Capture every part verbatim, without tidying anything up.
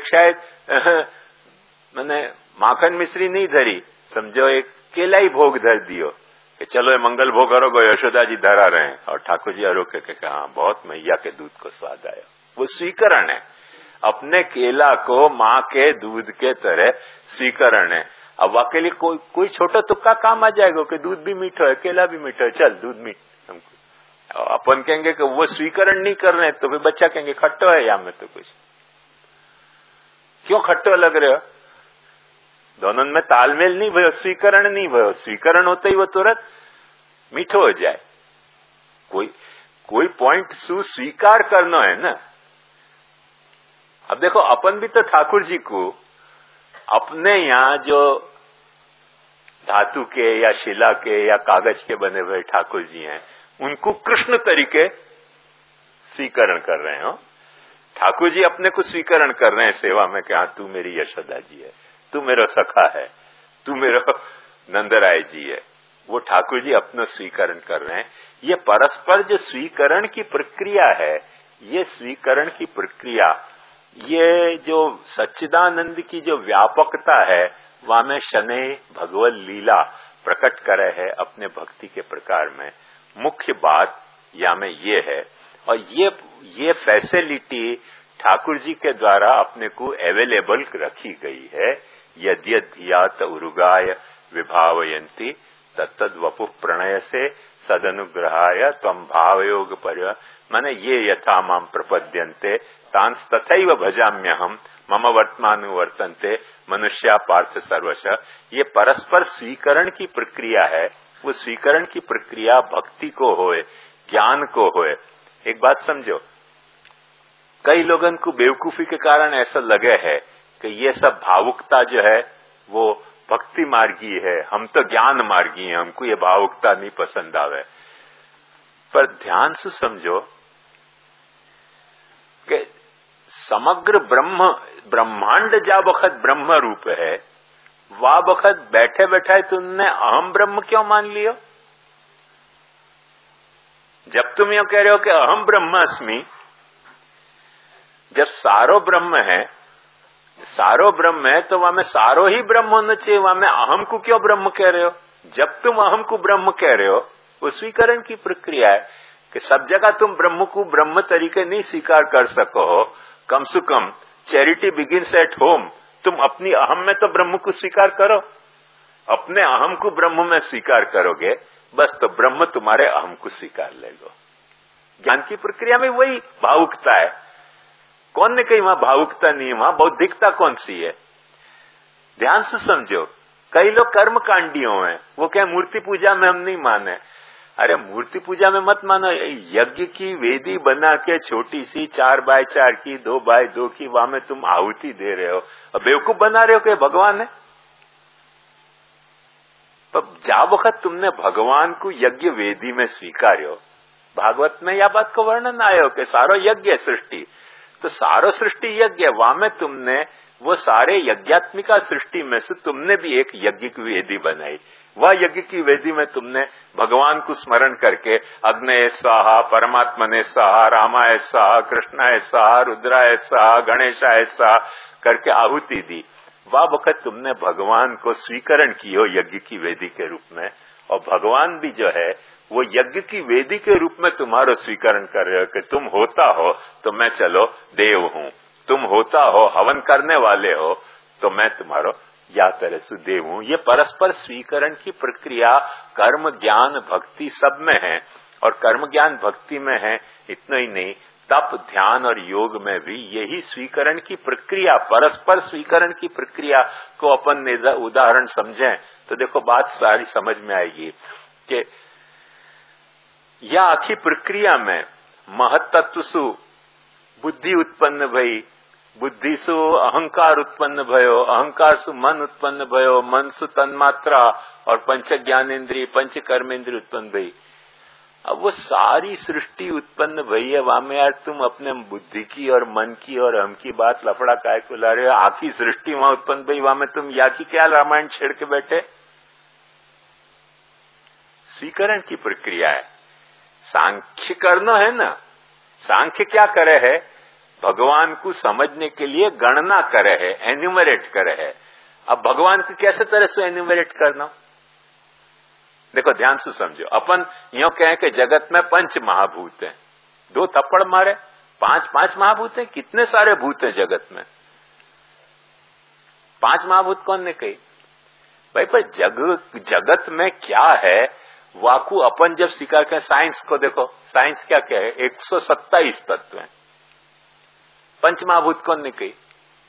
शायद मैंने माखन मिश्री नहीं धरी, समझो एक केला ही भोग धर दियो कि चलो ये मंगल भोग करो गो, यशोदा जी धरा रहे हैं और ठाकुर जी अरोके के कहा हाँ बहुत मैया के दूध को स्वाद आया। वो स्वीकरण है, अपने केला को माँ के दूध के तरह स्वीकरण है। अब वाकई लिए कोई कोई छोटा तुक्का काम आ जाएगा कि दूध भी मीठा है, केला भी मीठा है, चल दूध मीठ हमको। अपन कहेंगे कि वो स्वीकरण नहीं कर रहे तो फिर बच्चा कहेंगे खट्टो है या में तो कुछ, क्यों खट्टो लग रहे हो? दोनों में तालमेल नहीं भयो, स्वीकरण नहीं भयो। स्वीकरण होते ही वो तुरंत मीठो हो जाए। कोई कोई पॉइंट सु स्वीकार करना है ना। अब देखो अपन भी तो ठाकुर जी को अपने यहाँ जो धातु के या शिला के या कागज के बने हुए ठाकुर जी हैं उनको कृष्ण तरीके स्वीकरण कर रहे हो। ठाकुर जी अपने को स्वीकरण कर रहे हैं सेवा में कि हाँ तू मेरी यशोदा जी है, तू मेरा सखा है, तू मेरा नंदराय जी है। वो ठाकुर जी अपना स्वीकरण कर रहे हैं। ये परस्पर जो स्वीकरण की प्रक्रिया है, ये स्वीकरण की प्रक्रिया, ये जो सच्चिदानंद की जो व्यापकता है वहां में शनै भगवत लीला प्रकट करे है अपने भक्ति के प्रकार में। मुख्य बात या में ये है, और ये ये फैसिलिटी ठाकुर जी के द्वारा अपने को अवेलेबल रखी गई है। यद्यधियात उरुगाय विभावयंती तत्तद वपु प्रणय से सदनुग्रहाय त्वं भावयोग पर, माने ये यथा माम प्रपद्यन्ते तांस तथैव भजाम्यहम मम वर्तमानुवर्तन्ते मनुष्या पार्थ सर्वश। ये परस्पर स्वीकरण की प्रक्रिया है। वो स्वीकरण की प्रक्रिया भक्ति को होए, ज्ञान को होए। एक बात समझो, कई लोगों को बेवकूफी के कारण ऐसा लगे है कि ये सब भावुकता जो है वो भक्ति मार्गी है, हम तो ज्ञान मार्गी हैं, हमको ये भावुकता नहीं पसंद आवे। पर ध्यान से समझो कि समग्र ब्रह्म ब्रह्मांड जा बखत ब्रह्म रूप है, वा बखत बैठे बैठे तुमने अहम ब्रह्म क्यों मान लियो? जब तुम यो कह रहे हो कि अहम ब्रह्मास्मि, जब सारो ब्रह्म है, सारो ब्रह्म है तो वहां में सारो ही ब्रह्म होना चाहिए, वहां में अहम को क्यों ब्रह्म कह रहे हो? जब तुम अहम को ब्रह्म कह रहे हो, वो स्वीकरण की प्रक्रिया है कि सब जगह तुम ब्रह्म को ब्रह्म तरीके नहीं स्वीकार कर सको हो। कम से कम चैरिटी बिगिंस एट होम, तुम अपनी अहम में तो ब्रह्म को स्वीकार करो। अपने अहम को ब्रह्म में स्वीकार करोगे बस तो ब्रह्म तुम्हारे अहम को स्वीकार लेगो। ज्ञान की प्रक्रिया में वही भावुकता है। कौन ने कही वहां भावुकता नहीं है? वहां बौद्धिकता कौन सी है? ध्यान से समझो, कई लोग कर्म कांडियों हैं, वो क्या मूर्ति पूजा में हम नहीं माने। अरे मूर्ति पूजा में मत मानो, यज्ञ की वेदी बना के छोटी सी चार बाय चार की, दो बाय दो की, वहां में तुम आहुति दे रहे हो और बेवकूफ बना रहे हो कि भगवान है। पर जा वक्त तुमने भगवान को यज्ञ वेदी में स्वीकार्यो, भागवत में यह बात को वर्णन आयो कि सारो यज्ञ है सृष्टि, तो सारो सृष्टि यज्ञ, वहां में तुमने वो सारे यज्ञात्मिका सृष्टि में से तुमने भी एक यज्ञ की वेदी बनाई। वह यज्ञ की वेदी में तुमने भगवान को स्मरण करके अग्नये स्वाहा, परमात्मने स्वाहा, रामाय स्वाहा, कृष्णाय स्वाहा, रुद्राय स्वाहा, गणेशाय स्वाहा करके आहुति दी। वह वक्त तुमने भगवान को स्वीकरण कियो यज्ञ की वेदी के रूप में, और भगवान भी जो है वो यज्ञ की वेदी के रूप में तुम्हारा स्वीकरण कर रहे हो कि तुम होता हो तो मैं चलो देव हूं, तुम होता हो हवन करने वाले हो तो मैं तुम्हारा या तरह से देव हूं। ये परस्पर स्वीकरण की प्रक्रिया कर्म ज्ञान भक्ति सब में है, और कर्म ज्ञान भक्ति में है इतना ही नहीं, तप ध्यान और योग में भी यही स्वीकरण की प्रक्रिया, परस्पर स्वीकरण की प्रक्रिया को अपन उदाहरण समझें तो देखो बात सारी समझ में आएगी कि या आखी प्रक्रिया में महत्त्व सु बुद्धि उत्पन्न भई, बुद्धि सु अहंकार उत्पन्न भयो, अहंकार सु मन उत्पन्न भयो, मन सु तन्मात्रा और पंच ज्ञानेन्द्रिय पंच कर्मेंद्रिय उत्पन्न भई। अब वो सारी सृष्टि उत्पन्न भई है, वहां में यार तुम अपने बुद्धि की और मन की और हम की बात लफड़ा काय को ला रहे हो? आखी सृष्टि वहां उत्पन्न भई, वहां में तुम या की क्या रामायण छेड़ के बैठे? स्वीकरण की प्रक्रिया है। सांख्य करना है ना, सांख्य क्या करे है? भगवान को समझने के लिए गणना करे है, एन्यूमरेट करे है। अब भगवान को कैसे तरह से एन्यूमरेट करना? देखो ध्यान से समझो। अपन यो कहें कि जगत में पंच महाभूत हैं, दो थप्पड़ मारे पांच पांच महाभूत हैं। कितने सारे भूत हैं जगत में? पांच महाभूत कौन ने कही भाई? पर जग जगत में क्या है वाकू अपन जब स्वीकार करें। साइंस को देखो, साइंस क्या क्या है? एक सौ सत्ताईस तत्व हैं। पंच महाभूत कौन ने कही?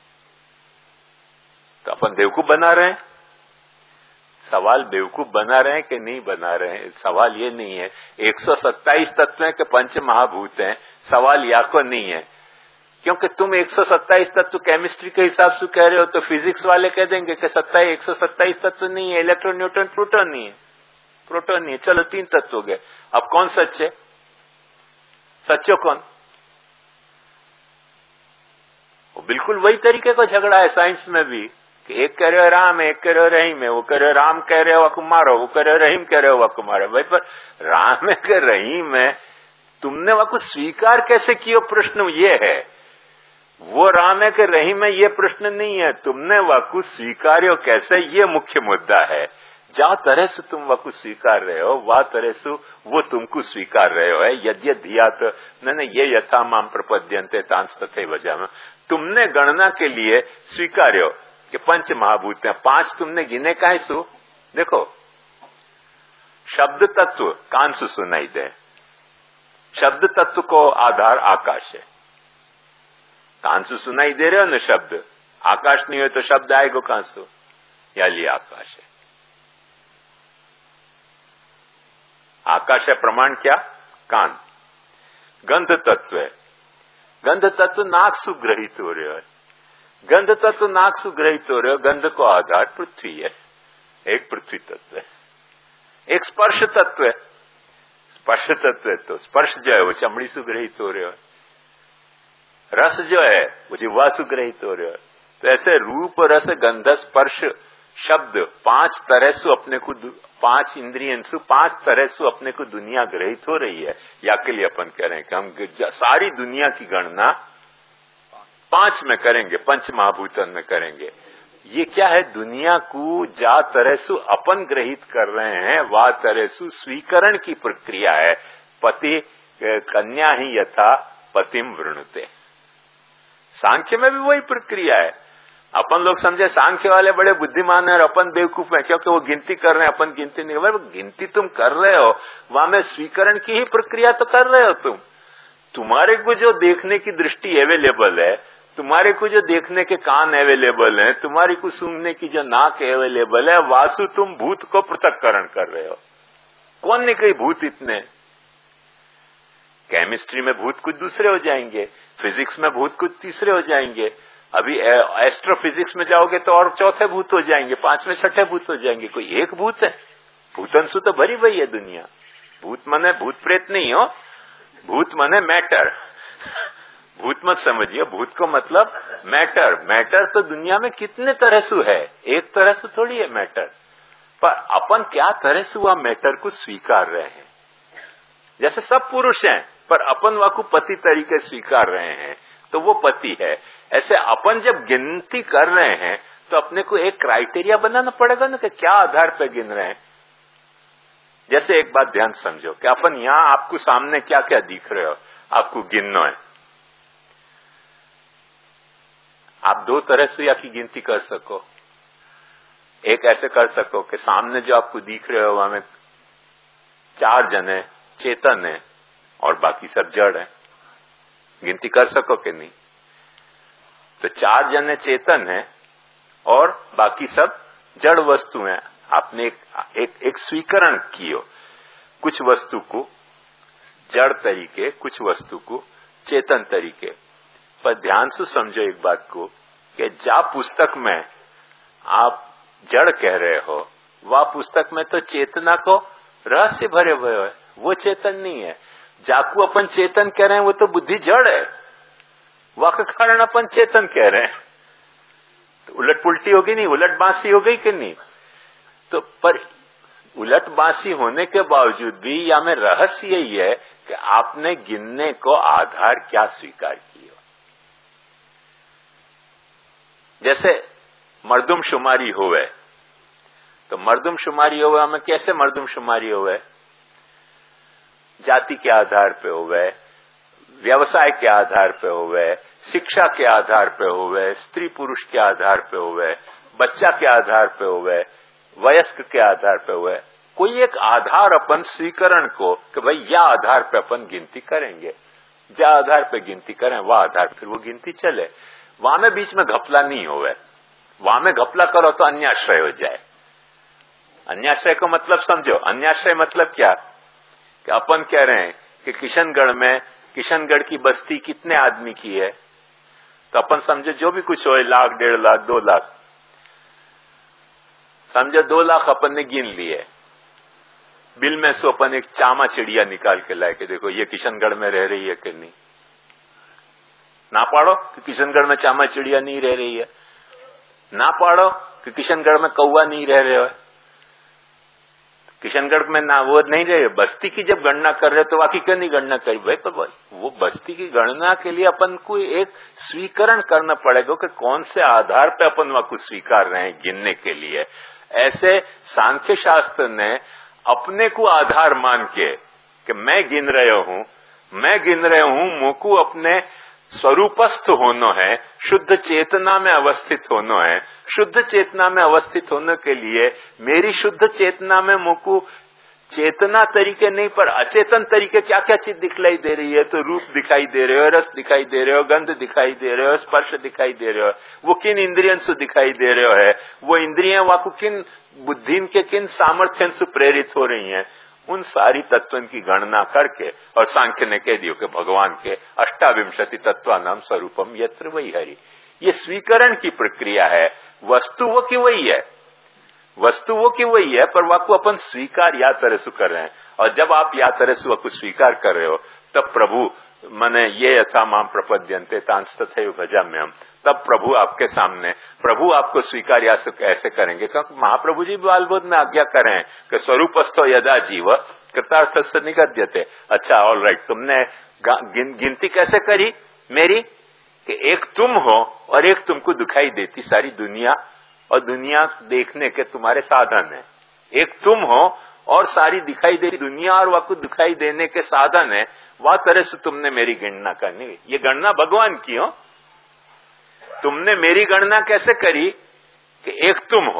तो अपन बेवकूफ बना रहे हैं। सवाल बेवकूफ बना रहे हैं कि नहीं बना रहे हैं? सवाल ये नहीं है एक सौ सत्ताईस तत्व हैं कि पंच महाभूत हैं। सवाल या को नहीं है, क्योंकि तुम एक सौ सत्ताईस तत्व केमिस्ट्री के हिसाब से कह रहे हो तो फिजिक्स वाले कह देंगे कि सत्ताईस एक सौ सत्ताईस तत्व नहीं है, इलेक्ट्रॉन न्यूट्रॉन प्रोटॉन नहीं है, प्रोटॉन नहीं है। चलो तीन तत्व हो गए। अब कौन सच है? सच्चो कौन? बिल्कुल वही तरीके का झगड़ा है साइंस में भी कि एक कह रहे हो राम है, एक कह रहे हो रहीम है, वो कह रहे हो राम कह रहे हो वक मारो, वो कह रहे हो रहीम कह रहे हो वक मारो। भाई पर राम है कि रहीम है, तुमने वक स्वीकार कैसे किया? प्रश्न ये है। वो राम है कि रहीम है ये प्रश्न नहीं है, तुमने वक स्वीकार्यो कैसे, ये मुख्य मुद्दा है। जा तरह से तुम वक स्वीकार रहे हो वह तरह से वो तुमको स्वीकार रहे हो है। यद्य धियात न ये यथा माम प्रपद्यन्ते तांस तथे वजह। तुमने गणना के लिए स्वीकार्यो कि पंच महाभूत हैं। पांच तुमने गिने काहे सु? देखो शब्द तत्व कान से सुनाई दे, शब्द तत्व को आधार आकाश है। कान से सुनाई दे रहे हो ना शब्द, आकाश नहीं हो तो शब्द आएगा कहां से? या लिए आकाश है। आकाश है प्रमाण क्या? कान। गंध तत्व है, गंध तत्व नाक से ग्रहित हो रहे हो, गंध तत्व नाक से ग्रहित हो रहे हो। गंध को आधार पृथ्वी है, एक पृथ्वी तत्व है। एक स्पर्श तत्व है, स्पर्श तत्व है तो स्पर्श जो है वो चमड़ी से ग्रहित हो रहे हो। रस जो है वो जिह्वा से ग्रहित हो रहे हो। तो ऐसे रूप रस गंध स्पर्श शब्द पांच तरह से अपने को, पांच इंद्रियन से पांच तरह से अपने को दुनिया ग्रहित हो रही है। या के लिए अपन कह रहे हैं कि हम सारी दुनिया की गणना पांच में करेंगे, पंच महाभूतन में करेंगे। ये क्या है? दुनिया को जा तरह से अपन ग्रहित कर रहे हैं वह तरह से स्वीकरण की प्रक्रिया है। पति कन्या ही यथा पतिम वृणुते। सांख्य में भी वही प्रक्रिया है। अपन लोग समझे सांख्य वाले बड़े बुद्धिमान है और अपन बेवकूफ है क्योंकि वो गिनती कर रहे हैं, अपन गिनती नहीं। भाई गिनती तुम कर रहे हो, वहां में स्वीकरण की ही प्रक्रिया तो कर रहे हो तुम। तुम्हारे को जो देखने की दृष्टि अवेलेबल है, तुम्हारे को जो देखने के कान अवेलेबल हैं, तुम्हारी को सूंघने की जो नाक अवेलेबल है, वासु तुम भूत को पृथक्करण कर रहे हो। कौन ने कही भूत इतने? केमिस्ट्री में भूत कुछ दूसरे हो जाएंगे, फिजिक्स में भूत कुछ तीसरे हो जाएंगे, अभी एस्ट्रोफिजिक्स में जाओगे तो और चौथे भूत हो जाएंगे, पांचवें छठे भूत हो जाएंगे। कोई एक भूत है? भूतंसु तो भरी भरी है दुनिया। भूत मने भूत प्रेत नहीं हो, भूत मने मैटर। भूत मत समझिए, भूत को मतलब मैटर। मैटर तो दुनिया में कितने तरह से है, एक तरह से थोड़ी है मैटर। पर अपन क्या तरह से वह मैटर को स्वीकार रहे हैं। जैसे सब पुरुष हैं पर अपन वह को पति तरीके स्वीकार रहे हैं तो वो पति है। ऐसे अपन जब गिनती कर रहे हैं तो अपने को एक क्राइटेरिया बनाना पड़ेगा ना कि क्या आधार पर गिन रहे हैं। जैसे एक बात ध्यान समझो कि अपन यहां आपको सामने क्या क्या दिख रहे हो, आपको गिनना है। आप दो तरह से या की गिनती कर सको। एक ऐसे कर सको कि सामने जो आपको दिख रहे हो वहां में चार जने चेतन है और बाकी सब जड़ है। गिनती कर सको कि नहीं? तो चार जने चेतन है और बाकी सब जड़ वस्तु हैं। आपने एक, एक, एक स्वीकरण कियो, कुछ वस्तु को जड़ तरीके, कुछ वस्तु को चेतन तरीके। पर ध्यान से समझो एक बात को कि जा पुस्तक में आप जड़ कह रहे हो, वह पुस्तक में तो चेतना को रहस्य भरे हुए है, वो चेतन नहीं है। जाकू अपन चेतन कह रहे हैं वो तो बुद्धि जड़ है, वह के कारण अपन चेतन कह रहे हैं। तो उलट पुलटी होगी नहीं, उलट बांसी हो गई कि नहीं? तो पर उलट बांसी होने के बावजूद भी या में रहस्य यही है कि आपने गिनने को आधार क्या स्वीकार किया। जैसे मर्दमशुमारी होवे, तो मर्दमशुमारी होवे हमें कैसे मर्दमशुमारी होवे? जाति के आधार पे होवे, व्यवसाय के आधार पे होवे, शिक्षा के आधार पे होवे, स्त्री पुरुष के आधार पे होवे, बच्चा के आधार पे होवे, वयस्क के आधार पे होवे। कोई एक आधार अपन स्वीकरण को कि भाई यह आधार पे अपन गिनती करेंगे, जो आधार पे गिनती करें वह आधार फिर वो गिनती चले। वहां में बीच में घपला नहीं होवे। वहां में घपला करो तो अन्याश्रय हो जाए। अन्याश्रय को मतलब समझो। अन्याश्रय मतलब क्या कि अपन कह रहे हैं कि किशनगढ़ में, किशनगढ़ की बस्ती कितने आदमी की है, तो अपन समझो जो भी कुछ हो, लाख, डेढ़ लाख, दो लाख, समझो दो लाख अपन ने गिन लिए। बिल में से अपन एक चामा चिड़िया निकाल के लाए कि देखो ये किशनगढ़ में रह रही है कि नहीं। ना पाड़ो कि किशनगढ़ में चामा चिड़िया नहीं रह रही है, ना पाड़ो कि किशनगढ़ में कौवा नहीं रह रहे हो, किशनगढ़ में ना वो नहीं रहे। बस्ती की जब गणना कर रहे तो बाकी क्यों नहीं गणना करी भाई? तो वो बस्ती की गणना के लिए अपन को एक स्वीकरण करना पड़ेगा कि कौन से आधार पे अपन वहां को स्वीकार रहे हैं गिनने के लिए। ऐसे सांख्य शास्त्र ने अपने को आधार मान के कि मैं गिन रहे हूं, मैं गिन रहे हूं, मुझको अपने स्वरूपस्थ होना है, शुद्ध चेतना में अवस्थित होना है। शुद्ध चेतना में अवस्थित होने के लिए मेरी शुद्ध चेतना में मुझको चेतना तरीके नहीं पर अचेतन तरीके क्या क्या चीज दिखलाई दे रही है। तो रूप दिखाई दे रहे हो, रस दिखाई दे रहे हो, गंध दिखाई दे रहे हो, स्पर्श दिखाई दे रहे हो। वो किन इंद्रियों से दिखाई दे रहे हो है, वो इंद्रियां वाकु किन बुद्धि के किन सामर्थ्य से प्रेरित हो रही हैं। उन सारी तत्वन की गणना करके, और सांख्य ने कह दियो कि भगवान के अष्टाविंशति तत्वानाम स्वरूपम यत्र वही हरि। ये स्वीकरण की प्रक्रिया है। वस्तु वो की वही है, वस्तु वो की वही है, पर वाकु अपन स्वीकार या तरह से कर रहे हैं। और जब आप या तरह से वाकु स्वीकार कर रहे हो तब प्रभु मने ये यथा माम प्रपद्यन्ते तांस तथैव भजाम्यहम्, तब प्रभु आपके सामने, प्रभु आपको स्वीकार या ऐसे करेंगे। क्योंकि महाप्रभु जी बालबोध में आज्ञा करें कि स्वरूपस्थो यदा जीव कृतार्थस्य निगद्यते। अच्छा ऑल राइट, तुमने गिन, गिनती कैसे करी मेरी कि एक तुम हो और एक तुमको दिखाई देती सारी दुनिया, और दुनिया देखने के तुम्हारे साधन है। एक तुम हो और सारी दिखाई दे रही दुनिया और वह कुछ दिखाई देने के साधन है। वह तरह से तुमने मेरी गणना करनी। ये गणना भगवान की हो। तुमने मेरी गणना कैसे करी कि एक तुम हो।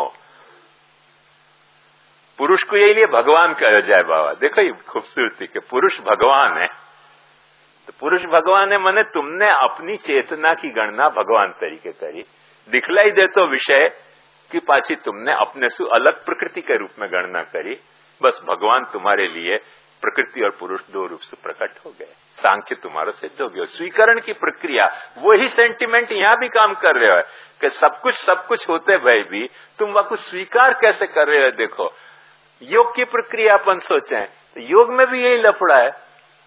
पुरुष को यही लिए भगवान कहा जाए बाबा। देखो ये खूबसूरती के पुरुष भगवान है, तो पुरुष भगवान है मने तुमने अपनी चेतना की गणना भगवान तरीके करी। दिखलाई दे तो विषय कि पाछी तुमने अपने से अलग प्रकृति के रूप में गणना करी। बस भगवान तुम्हारे लिए प्रकृति और पुरुष दो रूप से प्रकट हो गए। सांख्य तुम्हारा सिद्ध हो गया। स्वीकरण की प्रक्रिया, वही सेंटिमेंट यहां भी काम कर रहे हो कि सब कुछ सब कुछ होते भय भी तुम वह कुछ स्वीकार कैसे कर रहे हो। देखो योग की प्रक्रिया अपन सोचें तो योग में भी यही लफड़ा है।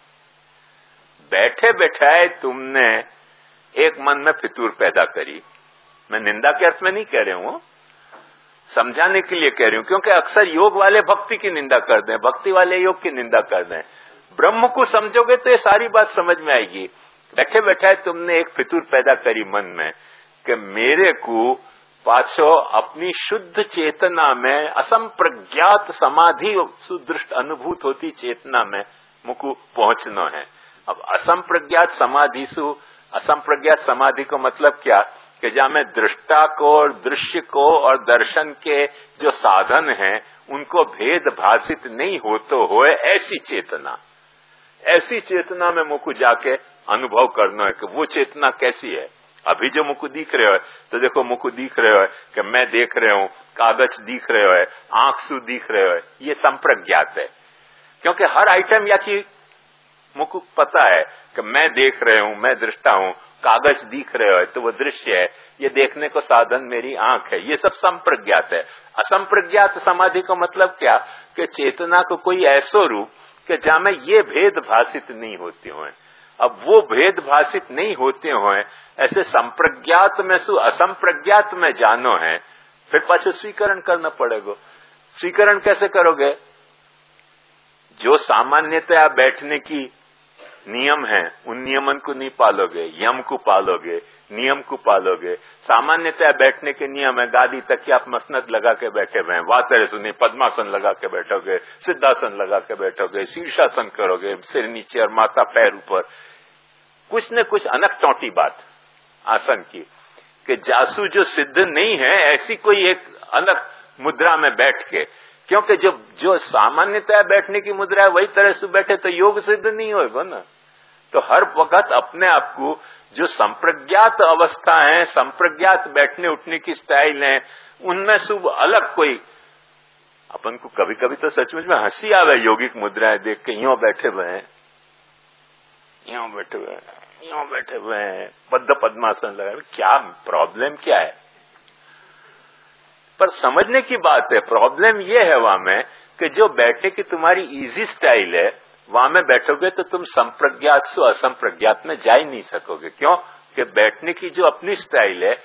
बैठे बैठाए तुमने एक मन में फितूर पैदा करी। मैं निंदा के अर्थ में नहीं कह रहा हूं, समझाने के लिए कह रही हूं, क्योंकि अक्सर योग वाले भक्ति की निंदा कर दें, भक्ति वाले योग की निंदा कर दें। ब्रह्म को समझोगे तो ये सारी बात समझ में आएगी। बैठे बैठाए तुमने एक फितूर पैदा करी मन में कि मेरे को पाछो अपनी शुद्ध चेतना में असंप्रज्ञात समाधि सुदृष्ट अनुभूत होती चेतना में मुझको पहुंचना है। अब असंप्रज्ञात समाधि सु असंप्रज्ञात समाधि को मतलब क्या कि जहां में दृष्टा को और दृश्य को और दर्शन के जो साधन हैं उनको भेद भाषित नहीं होते हुए ऐसी चेतना, ऐसी चेतना में मुझको जाके अनुभव करना है कि वो चेतना कैसी है। अभी जो मुझको दिख रहे हो तो देखो मुझको दिख रहे हो कि मैं देख रहे हूं, कागज दिख रहे हो, आंख सु दिख रहे हो, ये संप्रज्ञात है। क्योंकि हर आइटम या कि मुझको पता है कि मैं देख रहे हूं, मैं दृष्टा हूं, कागज दिख रहे हो तो वो दृश्य है, ये देखने को साधन मेरी आंख है, ये सब संप्रज्ञात है। असंप्रज्ञात समाधि का मतलब क्या कि चेतना को कोई ऐसो रूप कि जहां में ये भेद भाषित नहीं होते हुए। अब वो भेद भाषित नहीं होते हुए ऐसे संप्रज्ञात में सु असंप्रज्ञात में जानो है, फिर पाछे स्वीकरण करना पड़ेगा। स्वीकरण कैसे करोगे? जो सामान्यतया बैठने की नियम हैं, उन नियमन को नहीं पालोगे, यम को पालोगे, नियम को पालोगे। सामान्यतः बैठने के नियम है, गादी तकिया आप मसनद लगा के बैठे हुए हैं, वातर सुनी पद्मासन लगा के बैठोगे, सिद्धासन लगा के बैठोगे, शीर्षासन करोगे, सिर नीचे और माथा पैर ऊपर। कुछ न कुछ अनक टौटी बात आसन की कि जासू जो सिद्ध नहीं है ऐसी कोई एक अलग मुद्रा में बैठ के, क्योंकि जो जो सामान्यतः बैठने की मुद्रा है वही तरह से बैठे तो योग सिद्ध नहीं होगा ना। तो हर वक्त अपने आप को जो संप्रज्ञात अवस्था है, संप्रज्ञात बैठने उठने की स्टाइल है, उनमें शुभ अलग कोई, अपन को कभी कभी तो सचमुच में हंसी आवे योगिक मुद्राएं देख के, यूं बैठे हुए हैं, यूं बैठे हुए हैं, यूं बैठे हुए हैं, बद्ध पद्मासन लगा, क्या प्रॉब्लम क्या है? पर समझने की बात है, प्रॉब्लम ये है वहां में कि जो बैठने की तुम्हारी इजी स्टाइल है, वहां में बैठोगे तो तुम संप्रज्ञात से असंप्रज्ञात में जा ही नहीं सकोगे। क्यों? कि बैठने की जो अपनी स्टाइल है